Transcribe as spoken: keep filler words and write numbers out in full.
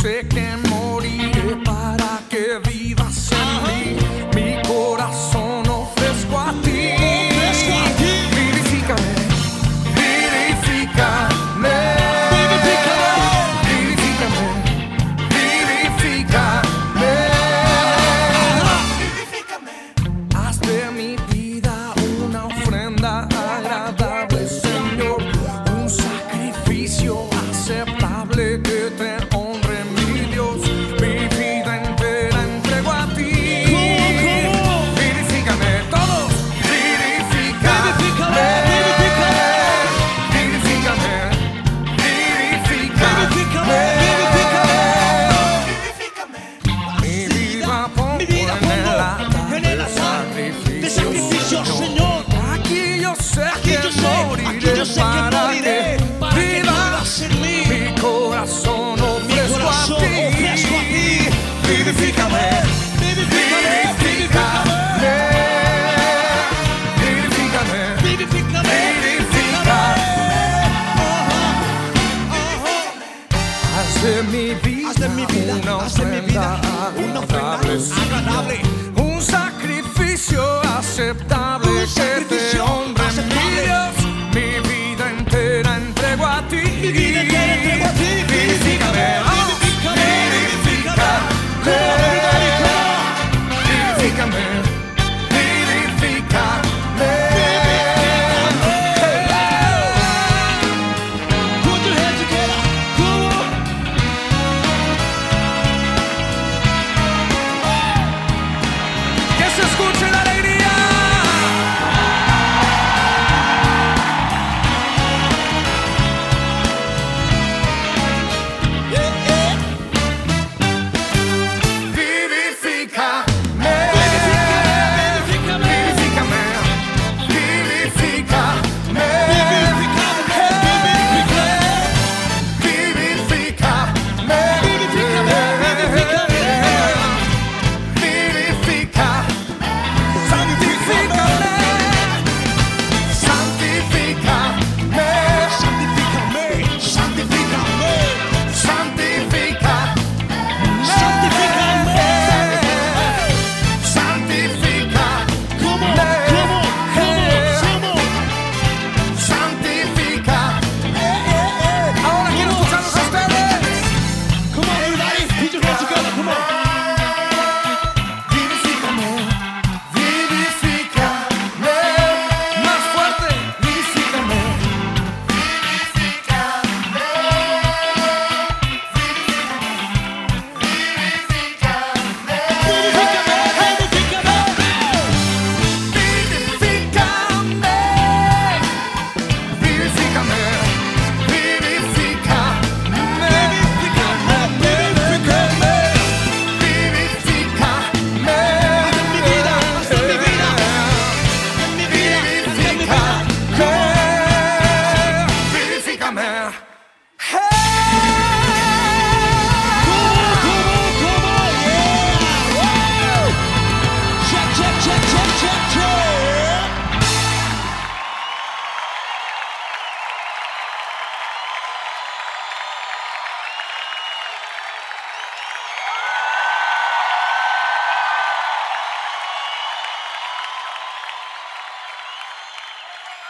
sé que moriré para que vivas en mí. Mi corazón ofrezco a ti. Vivifícame, vivifícame, vivifícame, vivifícame. Haz de mi vida una ofrenda agradable, Señor, un sacrificio aceptable que te honre, mi Dios. Mi vida entera entrego a ti. Vivifícame, todos. Vivifícame, vivifícame, vivifícame, vivifícame. Mi vida pongo en el altar de sacrificio, Señor. Aquí yo sé que moriré para que vivas en mí. Mi corazón ofrezco a ti. Vivifícame, vivifícame, vivifícame, vivifícame, haz de mi vida, haz de mi vida una ofrenda agradable, un sacrificio aceptable que te honre.